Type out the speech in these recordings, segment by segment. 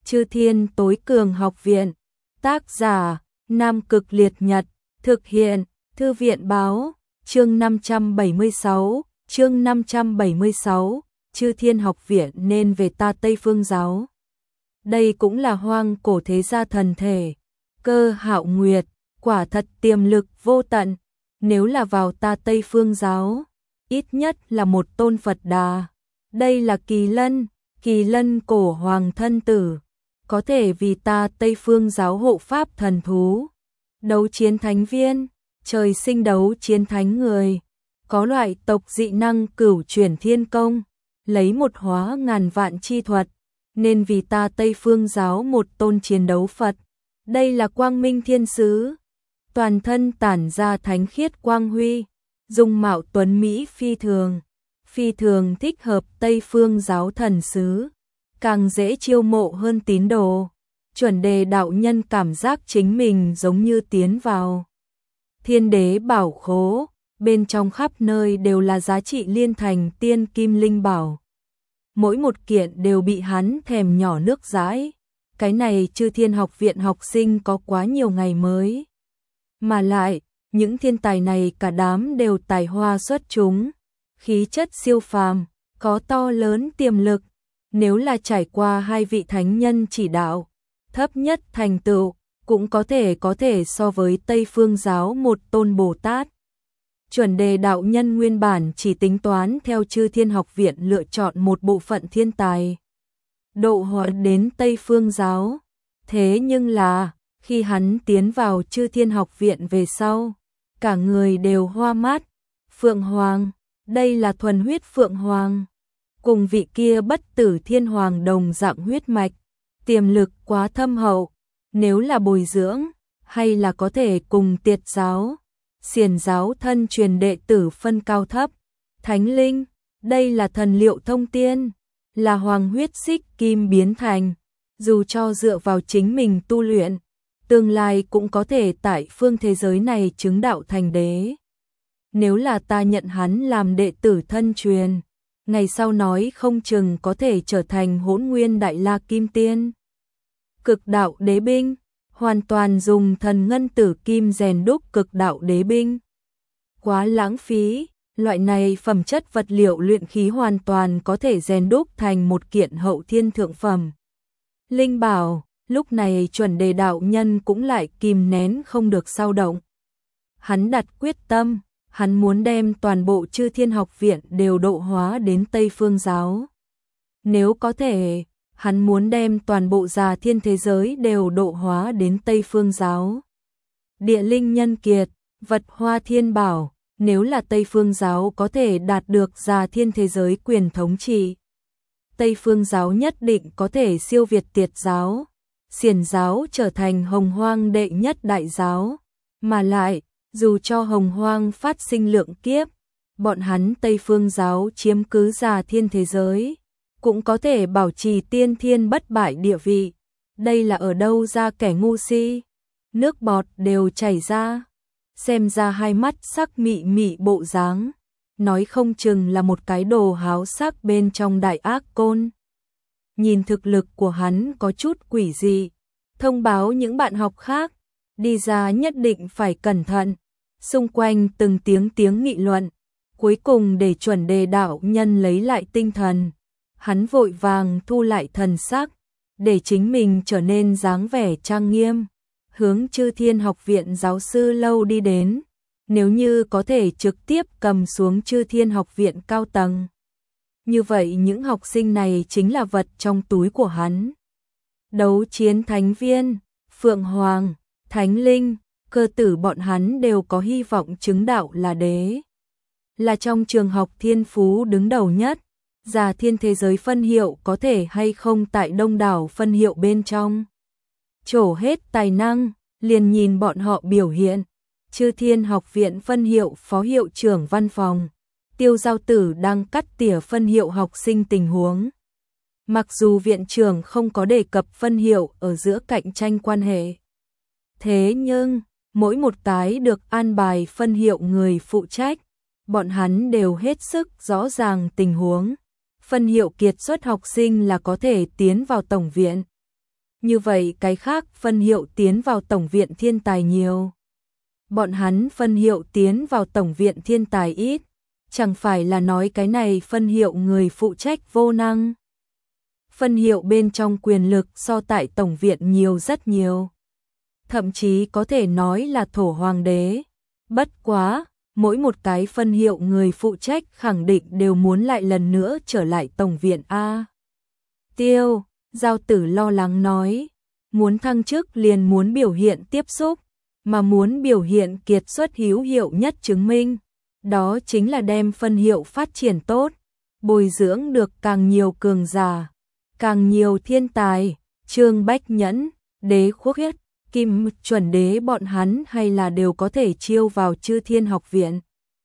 Chư Thiên Tối Cường Học Viện. Tác giả: Nam Cực Liệt Nhật. Thực hiện: Thư viện báo. Chương 576. Chư Thiên Học Viện nên về ta Tây Phương giáo. Đây cũng là hoang cổ thế gia thần thể. Cơ Hạo Nguyệt, quả thật tiềm lực vô tận. Nếu là vào ta Tây Phương giáo, ít nhất là một tôn Phật Đà. Đây là Kỳ Lân cổ hoàng thân tử, có thể vì ta Tây Phương giáo hộ pháp thần thú. Đấu chiến thánh viên, trời sinh đấu chiến thánh người, có loại tộc dị năng cửu chuyển thiên công, lấy một hóa ngàn vạn chi thuật, nên vì ta Tây Phương giáo một tôn chiến đấu Phật. Đây là quang minh thiên sứ, toàn thân tản ra thánh khiết quang huy, dung mạo tuấn mỹ phi thường thích hợp Tây Phương giáo thần sứ, càng dễ chiêu mộ hơn tín đồ. Chuẩn Đề đạo nhân cảm giác chính mình giống như tiến vào Thiên Đế bảo khố, bên trong khắp nơi đều là giá trị liên thành tiên kim linh bảo. Mỗi một kiện đều bị hắn thèm nhỏ nước dãi. Cái này Chư Thiên Học Viện học sinh có quá nhiều ngày mới. Mà lại, những thiên tài này cả đám đều tài hoa xuất chúng, khí chất siêu phàm, có to lớn tiềm lực. Nếu là trải qua hai vị thánh nhân chỉ đạo, thấp nhất thành tựu, cũng có thể so với Tây Phương giáo một tôn Bồ Tát. Chuẩn Đề đạo nhân nguyên bản chỉ tính toán theo Chư Thiên Học Viện lựa chọn một bộ phận thiên tài độ hóa đến Tây Phương giáo. Thế nhưng là, khi hắn tiến vào Chư Thiên Học Viện về sau, cả người đều hoa mắt. Phượng Hoàng, đây là thuần huyết Phượng Hoàng, cùng vị kia bất tử Thiên Hoàng đồng dạng huyết mạch, tiềm lực quá thâm hậu. Nếu là bồi dưỡng, hay là có thể cùng Tiệt giáo, Xiển giáo thân truyền đệ tử phân cao thấp. Thánh linh, đây là thần liệu thông tiên, là hoàng huyết xích kim biến thành, dù cho dựa vào chính mình tu luyện, tương lai cũng có thể tại phương thế giới này chứng đạo thành đế. Nếu là ta nhận hắn làm đệ tử thân truyền, ngày sau nói không chừng có thể trở thành Hỗn Nguyên Đại La Kim Tiên. Cực đạo đế binh, hoàn toàn dùng thần ngân tử kim rèn đúc cực đạo đế binh. Quá lãng phí, loại này phẩm chất vật liệu luyện khí hoàn toàn có thể rèn đúc thành một kiện hậu thiên thượng phẩm linh bảo. Lúc này Chuẩn Đề đạo nhân cũng lại kìm nén không được xao động. Hắn đặt quyết tâm, hắn muốn đem toàn bộ Chư Thiên Học Viện đều độ hóa đến Tây Phương giáo. Nếu có thể, hắn muốn đem toàn bộ Già Thiên thế giới đều độ hóa đến Tây Phương giáo. Địa linh nhân kiệt, vật hoa thiên bảo, nếu là Tây Phương giáo có thể đạt được Già Thiên thế giới quyền thống trị, Tây Phương giáo nhất định có thể siêu việt Tiệt giáo, Xiển giáo trở thành Hồng Hoang đệ nhất đại giáo. Mà lại, dù cho Hồng Hoang phát sinh lượng kiếp, bọn hắn Tây Phương giáo chiếm cứ Già Thiên thế giới, cũng có thể bảo trì tiên thiên bất bại địa vị. Đây là ở đâu ra kẻ ngu si, nước bọt đều chảy ra. Xem ra hai mắt sắc mị mị bộ dáng, nói không chừng là một cái đồ háo sắc bên trong đại ác côn. Nhìn thực lực của hắn có chút quỷ dị, thông báo những bạn học khác, đi ra nhất định phải cẩn thận. Xung quanh từng tiếng nghị luận, cuối cùng để Chuẩn Đề đạo nhân lấy lại tinh thần. Hắn vội vàng thu lại thần sắc, để chính mình trở nên dáng vẻ trang nghiêm, hướng Chư Thiên Học Viện giáo sư lâu đi đến. Nếu như có thể trực tiếp cầm xuống Chư Thiên Học Viện cao tầng, như vậy những học sinh này chính là vật trong túi của hắn. Đấu chiến thánh viên, Phượng Hoàng, Thánh Linh, Cơ Tử bọn hắn đều có hy vọng chứng đạo là đế, là trong trường học thiên phú đứng đầu nhất. Già Thiên thế giới phân hiệu có thể hay không tại đông đảo phân hiệu bên trong trổ hết tài năng, liền nhìn bọn họ biểu hiện. Chư Thiên Học Viện phân hiệu phó hiệu trưởng văn phòng, Tiêu Giao Tử đang cắt tỉa phân hiệu học sinh tình huống. Mặc dù viện trưởng không có đề cập phân hiệu ở giữa cạnh tranh quan hệ, thế nhưng mỗi một cái được an bài phân hiệu người phụ trách, bọn hắn đều hết sức rõ ràng tình huống. Phân hiệu kiệt xuất học sinh là có thể tiến vào tổng viện. như vậy cái khác phân hiệu tiến vào Tổng viện Thiên Tài nhiều. Bọn hắn phân hiệu tiến vào Tổng viện Thiên Tài ít, chẳng phải là nói cái này phân hiệu người phụ trách vô năng. Phân hiệu bên trong quyền lực so tại Tổng viện nhiều rất nhiều. Thậm chí có thể nói là thổ hoàng đế. Bất quá, mỗi một cái phân hiệu người phụ trách khẳng định đều muốn lại lần nữa trở lại Tổng viện A. Tiêu, Giao Tử lo lắng nói, muốn thăng chức liền muốn biểu hiện tiếp xúc, mà muốn biểu hiện kiệt xuất hữu hiệu nhất chứng minh. Đó chính là đem phân hiệu phát triển tốt, bồi dưỡng được càng nhiều cường giả, càng nhiều thiên tài. Trương Bách Nhẫn, Đế Quốc Huyết, Kim Chuẩn Đế bọn hắn hay là đều có thể chiêu vào Chư Thiên Học viện.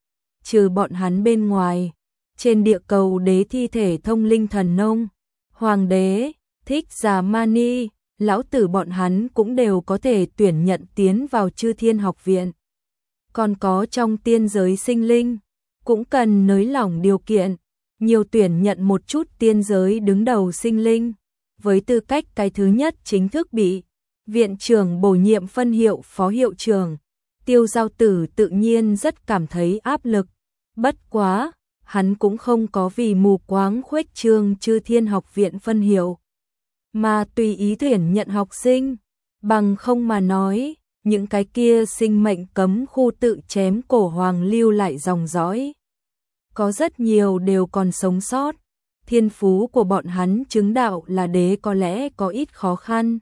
Trừ bọn hắn bên ngoài, trên địa cầu đế thi thể thông linh thần nông, hoàng đế, Thích Giả Mani, lão tử bọn hắn cũng đều có thể tuyển nhận tiến vào Chư Thiên Học viện. Còn có trong tiên giới sinh linh, cũng cần nới lỏng điều kiện, nhiều tuyển nhận một chút tiên giới đứng đầu sinh linh, với tư cách cái thứ nhất chính thức bị viện trưởng bổ nhiệm phân hiệu phó hiệu trưởng. Tiêu Giao Tử tự nhiên rất cảm thấy áp lực, bất quá, hắn cũng không có vì mù quáng khuếch trương Chư Thiên Học viện phân hiệu, mà tùy ý tuyển nhận học sinh, bằng không mà nói, những cái kia sinh mệnh cấm khu tự chém cổ hoàng lưu lại dòng dõi. Có rất nhiều đều còn sống sót, thiên phú của bọn hắn chứng đạo là đế có lẽ có ít khó khăn.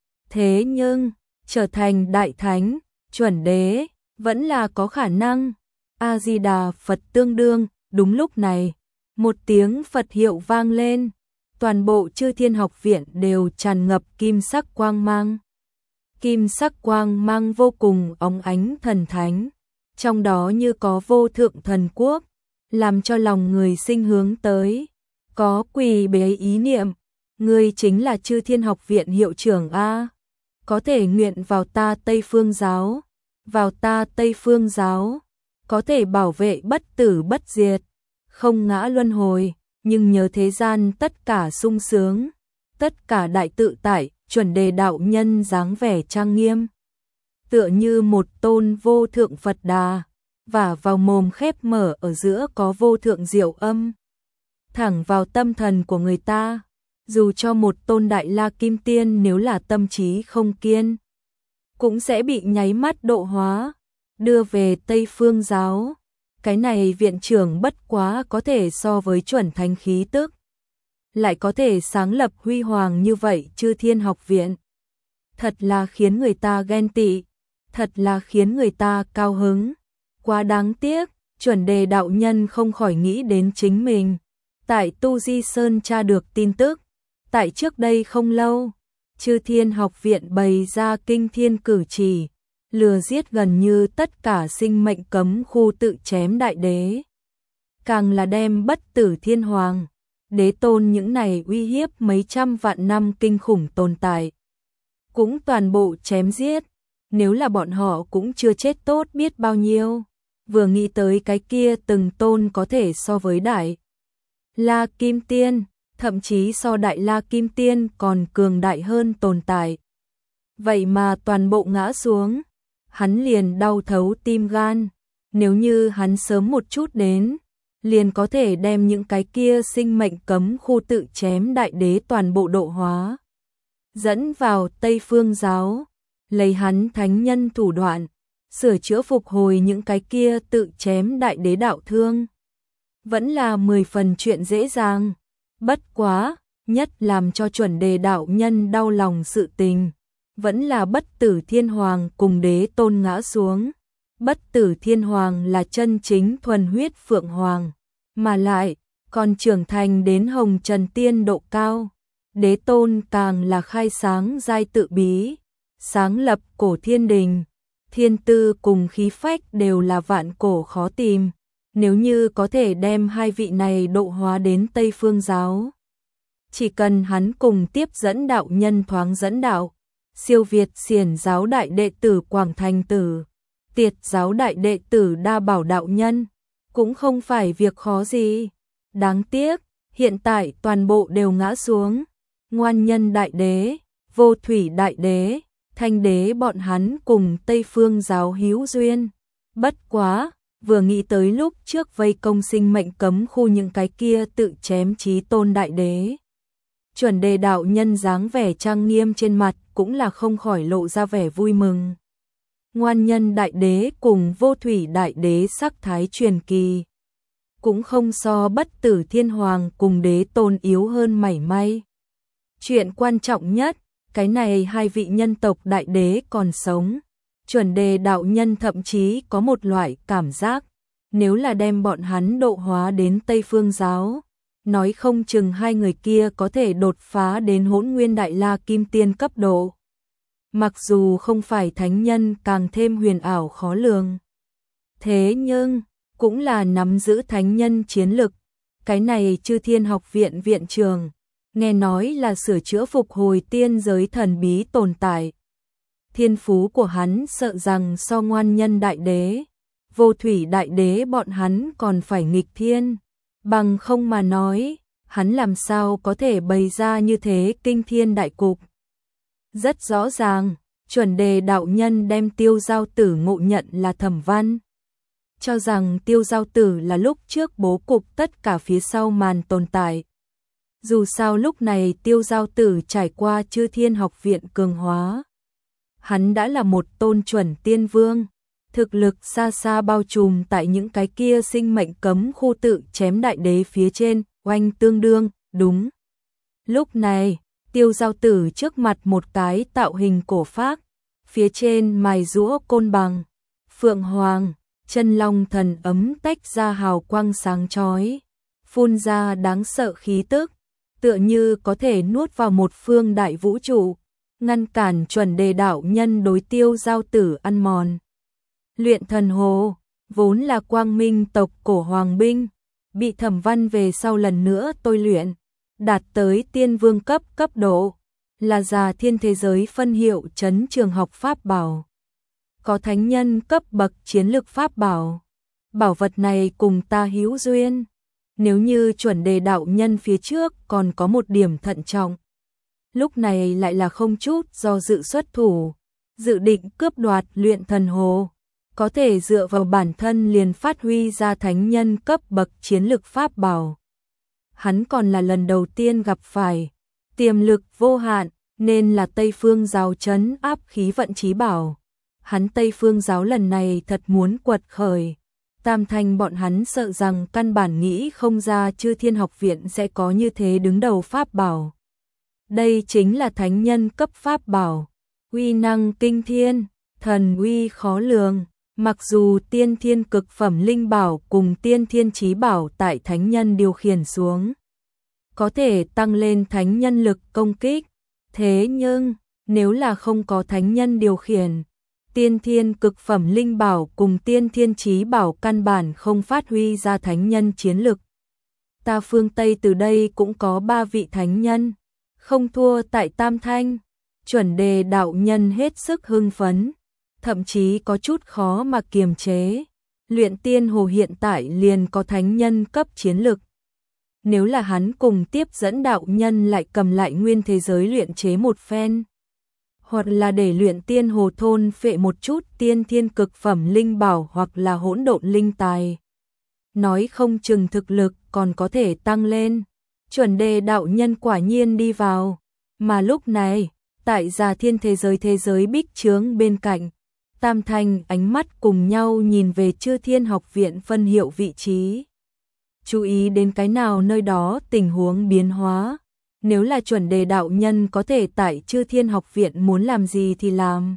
Thế nhưng, trở thành đại thánh, chuẩn đế, vẫn là có khả năng. A-di-đà Phật tương đương, đúng lúc này, một tiếng Phật hiệu vang lên, toàn bộ Chư Thiên Học viện đều tràn ngập kim sắc quang mang. Kim sắc quang mang vô cùng óng ánh thần thánh, trong đó như có vô thượng thần quốc, làm cho lòng người sinh hướng tới, có quỳ bái ý niệm, ngươi chính là Chư Thiên Học viện hiệu trưởng A, có thể nguyện vào ta Tây Phương giáo, vào ta Tây Phương giáo, có thể bảo vệ bất tử bất diệt, không ngã luân hồi, nhưng nhớ thế gian tất cả sung sướng, tất cả đại tự tại. Chuẩn Đề đạo nhân dáng vẻ trang nghiêm, tựa như một tôn vô thượng Phật Đà, và vào mồm khép mở ở giữa có vô thượng diệu âm, thẳng vào tâm thần của người ta. Dù cho một tôn Đại La Kim Tiên nếu là tâm trí không kiên, cũng sẽ bị nháy mắt độ hóa, đưa về Tây Phương giáo. Cái này viện trưởng bất quá có thể so với chuẩn thánh khí tức, lại có thể sáng lập huy hoàng như vậy Chư Thiên Học viện. Thật là khiến người ta ghen tị, thật là khiến người ta cao hứng. Quá đáng tiếc, Chuẩn Đề đạo nhân không khỏi nghĩ đến chính mình. Tại Tu Di Sơn tra được tin tức, tại trước đây không lâu, Chư Thiên Học viện bày ra kinh thiên cử chỉ, lừa giết gần như tất cả sinh mệnh cấm khu tự chém đại đế. Càng là đem Bất Tử Thiên Hoàng, Đế Tôn những này uy hiếp mấy trăm vạn năm kinh khủng tồn tại, cũng toàn bộ chém giết. Nếu là bọn họ cũng chưa chết tốt biết bao nhiêu. Vừa nghĩ tới cái kia từng tôn có thể so với Đại La Kim Tiên, thậm chí so Đại La Kim Tiên còn cường đại hơn tồn tại, vậy mà toàn bộ ngã xuống, hắn liền đau thấu tim gan. Nếu như hắn sớm một chút đến, liền có thể đem những cái kia sinh mệnh cấm khu tự chém đại đế toàn bộ độ hóa, dẫn vào Tây Phương giáo, lấy hắn thánh nhân thủ đoạn, sửa chữa phục hồi những cái kia tự chém đại đế đạo thương. Vẫn là 10 phần chuyện dễ dàng, bất quá, nhất làm cho Chuẩn Đề đạo nhân đau lòng sự tình, vẫn là Bất Tử Thiên Hoàng cùng Đế Tôn ngã xuống. Bất Tử Thiên Hoàng là chân chính thuần huyết Phượng Hoàng, mà lại còn trưởng thành đến Hồng Trần Tiên độ cao. Đế Tôn càng là khai sáng giai tự bí, sáng lập cổ thiên đình, thiên tư cùng khí phách đều là vạn cổ khó tìm. Nếu như có thể đem hai vị này độ hóa đến Tây Phương giáo, chỉ cần hắn cùng tiếp dẫn đạo nhân thoáng dẫn đạo, siêu việt Xiển giáo đại đệ tử Quảng Thành Tử, Tiệt giáo đại đệ tử Đa Bảo đạo nhân, cũng không phải việc khó gì. Đáng tiếc, hiện tại toàn bộ đều ngã xuống. Ngoan nhân đại đế, Vô Thủy Đại Đế, Thanh Đế bọn hắn cùng Tây Phương giáo hữu duyên. Bất quá, vừa nghĩ tới lúc trước vây công sinh mệnh cấm khu những cái kia tự chém Chí Tôn Đại Đế. Chuẩn Đề đạo nhân dáng vẻ trang nghiêm trên mặt cũng là không khỏi lộ ra vẻ vui mừng. Ngoan Nhân Đại Đế cùng Vô Thủy Đại Đế sắc thái truyền kỳ, cũng không so Bất Tử Thiên Hoàng cùng Đế Tôn yếu hơn mảy may. Chuyện quan trọng nhất, cái này hai vị nhân tộc đại đế còn sống. Chuẩn Đề đạo nhân thậm chí có một loại cảm giác, nếu là đem bọn hắn độ hóa đến Tây Phương giáo, nói không chừng hai người kia có thể đột phá đến Hỗn Nguyên Đại La Kim Tiên cấp độ. Mặc dù không phải thánh nhân, càng thêm huyền ảo khó lường. Thế nhưng, cũng là nắm giữ thánh nhân chiến lực. Cái này Chư Thiên Học Viện viện trường, nghe nói là sửa chữa phục hồi tiên giới thần bí tồn tại. Thiên phú của hắn sợ rằng so Ngoan Nhân Đại Đế, Vô Thủy Đại Đế bọn hắn còn phải nghịch thiên. Bằng không mà nói, hắn làm sao có thể bày ra như thế kinh thiên đại cục. Rất rõ ràng, Chuẩn Đề đạo nhân đem Tiêu Giao Tử ngộ nhận là Thẩm Văn. Cho rằng Tiêu Giao Tử là lúc trước bố cục tất cả phía sau màn tồn tại. Dù sao lúc này Tiêu Giao Tử trải qua Chư Thiên Học Viện cường hóa. Hắn đã là một tôn chuẩn tiên vương, thực lực xa xa bao trùm tại những cái kia sinh mệnh cấm khu tự chém đại đế phía trên, oanh tương đương, đúng. Lúc này, Tiêu Giao Tử trước mặt một cái tạo hình cổ phác, phía trên mài rũa côn bằng, phượng hoàng, chân long thần ấm tách ra hào quang sáng chói, phun ra đáng sợ khí tức, tựa như có thể nuốt vào một phương đại vũ trụ, ngăn cản Chuẩn Đề đạo nhân đối Tiêu Giao Tử ăn mòn. Luyện thần hồ, vốn là quang minh tộc cổ hoàng binh, bị Thẩm Văn về sau lần nữa tôi luyện, đạt tới tiên vương cấp độ, là Già Thiên thế giới phân hiệu trấn trường học pháp bảo. Có thánh nhân cấp bậc chiến lực pháp bảo. Bảo vật này cùng ta hữu duyên. Nếu như Chuẩn Đề đạo nhân phía trước còn có một điểm thận trọng, lúc này lại là không chút do dự xuất thủ, dự định cướp đoạt luyện thần hồ, có thể dựa vào bản thân liền phát huy ra thánh nhân cấp bậc chiến lực pháp bảo. Hắn còn là lần đầu tiên gặp phải, tiềm lực vô hạn, nên là Tây Phương giáo trấn áp khí vận chí bảo. Hắn Tây Phương giáo lần này thật muốn quật khởi. Tam Thanh bọn hắn sợ rằng căn bản nghĩ không ra Chư Thiên Học Viện sẽ có như thế đứng đầu pháp bảo. Đây chính là thánh nhân cấp pháp bảo, uy năng kinh thiên, thần uy khó lường. Mặc dù tiên thiên cực phẩm linh bảo cùng tiên thiên chí bảo tại thánh nhân điều khiển xuống, có thể tăng lên thánh nhân lực công kích. Thế nhưng, nếu là không có thánh nhân điều khiển, tiên thiên cực phẩm linh bảo cùng tiên thiên chí bảo căn bản không phát huy ra thánh nhân chiến lực. Ta phương Tây từ đây cũng có 3 vị thánh nhân, không thua tại Tam Thanh. Chuẩn Đề đạo nhân hết sức hưng phấn, thậm chí có chút khó mà kiềm chế. Luyện tiên hồ hiện tại liền có thánh nhân cấp chiến lực. Nếu là hắn cùng tiếp dẫn đạo nhân lại cầm lại nguyên thế giới luyện chế một phen, hoặc là để luyện tiên hồ thôn phệ một chút tiên thiên cực phẩm linh bảo hoặc là hỗn độn linh tài, nói không chừng thực lực còn có thể tăng lên. Chuẩn Đề đạo nhân quả nhiên đi vào, mà lúc này, tại Già Thiên thế giới bích chướng bên cạnh, Tam Thanh ánh mắt cùng nhau nhìn về Chư Thiên Học Viện phân hiệu vị trí. Chú ý đến cái nào nơi đó tình huống biến hóa. Nếu là Chuẩn Đề đạo nhân có thể tại Chư Thiên Học Viện muốn làm gì thì làm.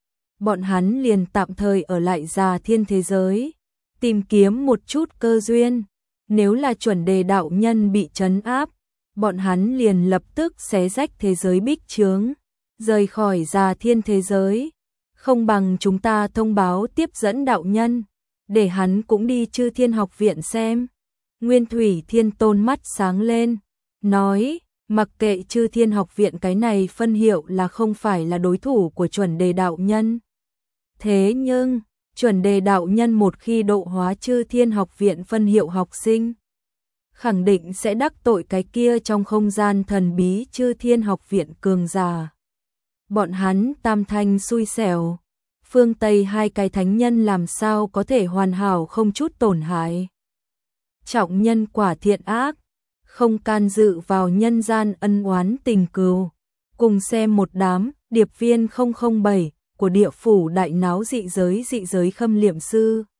Bọn hắn liền tạm thời ở lại Già Thiên thế giới, tìm kiếm một chút cơ duyên. Nếu là Chuẩn Đề đạo nhân bị trấn áp, bọn hắn liền lập tức xé rách thế giới bích chướng, rời khỏi Già Thiên thế giới. Không bằng chúng ta thông báo tiếp dẫn đạo nhân, để hắn cũng đi Chư Thiên Học Viện xem. Nguyên Thủy Thiên Tôn mắt sáng lên, nói, mặc kệ Chư Thiên Học Viện cái này phân hiệu là không phải là đối thủ của Chuẩn Đề đạo nhân. Thế nhưng, Chuẩn Đề đạo nhân một khi độ hóa Chư Thiên Học Viện phân hiệu học sinh, khẳng định sẽ đắc tội cái kia trong không gian thần bí Chư Thiên Học Viện cường giả. bọn hắn tam thanh xui xẻo. Phương Tây hai cái thánh nhân làm sao có thể hoàn hảo không chút tổn hại. Trọng nhân quả thiện ác, không can dự vào nhân gian ân oán tình cừu. Cùng xem một đám điệp viên 007 của địa phủ đại náo dị giới khâm liệm sư.